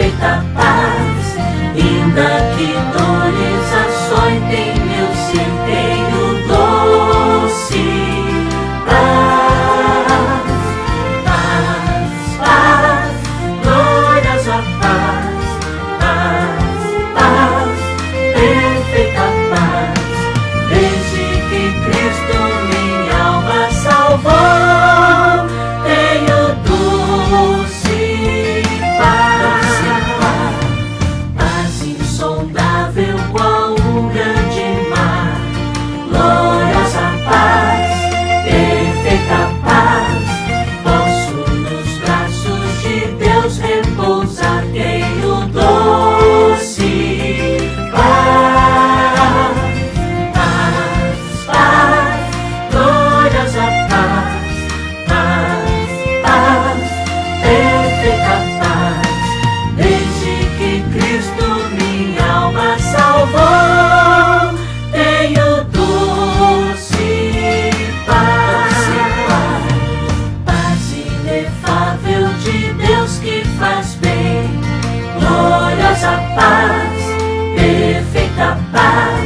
perfeita paz, ainda que dores açoitem meu ser, tenho doce paz, paz, paz, gloriosa paz, paz, paz, perfeita paz, desde que Cristo minha alma salvou, tenho doce paz, paz insondável qual um grande mar, gloriosa paz, perfeita paz, posso nos braços de Deus repousar, tenho doce paz, paz, paz, gloriosa paz, paz, paz, perfeita paz, desde que Cristo minha alma salvou, tenho doce paz, paz inefável de Deus que faz bem, gloriosa paz, perfeita paz,